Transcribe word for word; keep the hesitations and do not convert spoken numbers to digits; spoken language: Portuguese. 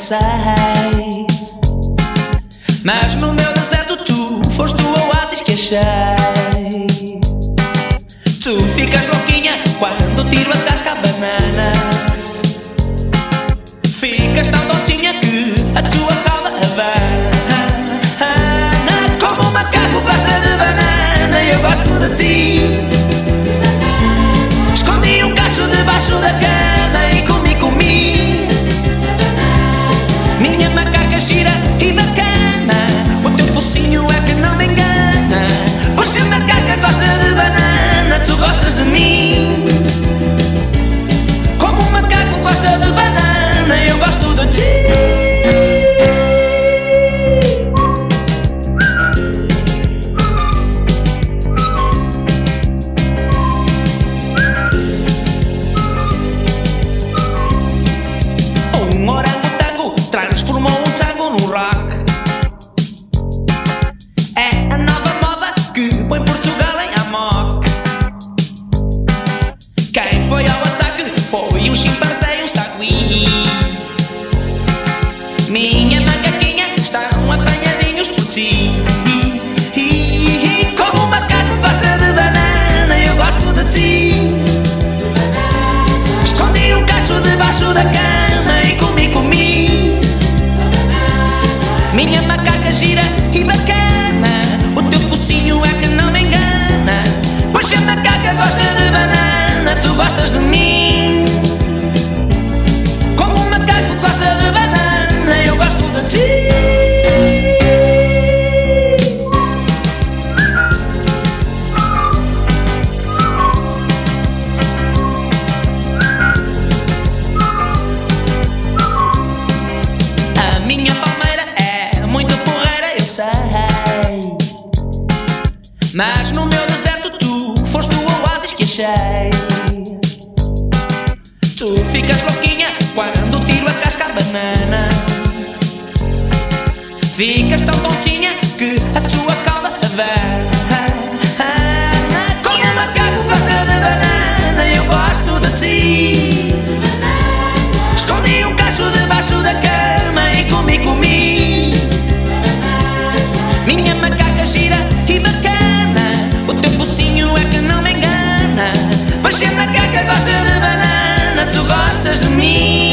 sei. Mas no meu deserto tu foste o oásis que achei. Tu ficas louquinha quando tiro a casca a banana. Ficas tão tontinha que a tua cauda abana. Como um macaco gosta de banana, eu gosto de ti. Escondi um cacho debaixo da cama e comi, comi. Minha macaca gira e bacana, o teu focinho é que não me engana. Pois se a macaca gosta de banana, tu gostas de mim. Como um macaco gosta de banana, eu gosto de ti. Um orangotango transformou um tango num rock. É a nova moda que põe Portugal em amok. Quem foi ao ataque foi um chimpanzé e um sagui. Minha macaquinha estão apanhadinhos por ti. Como um macaco gosta de banana, eu gosto de ti. Escondi um cacho debaixo da cama e comi, comi. Minha macaca gira e bacana, o teu focinho é que não me engana. Pois se a macaca gosta de banana, tu gostas de mim. Como um macaco gosta de banana, eu gosto de ti. A minha palmeira é muito porreira, eu sei. Mas no meu deserto tu foste o oásis que achei. Tu ficas louquinha quando tiro a casca a banana. Ficas tão tontinha que a tua cauda abana. Como um macaco gosta de banana, eu gosto de ti. Escondi um cacho debaixo da cama e comi, comi. Minha macaca gira e bacana, o teu focinho é que não me engana. Pois se a macaca gosta de banana, tu gostas de mim.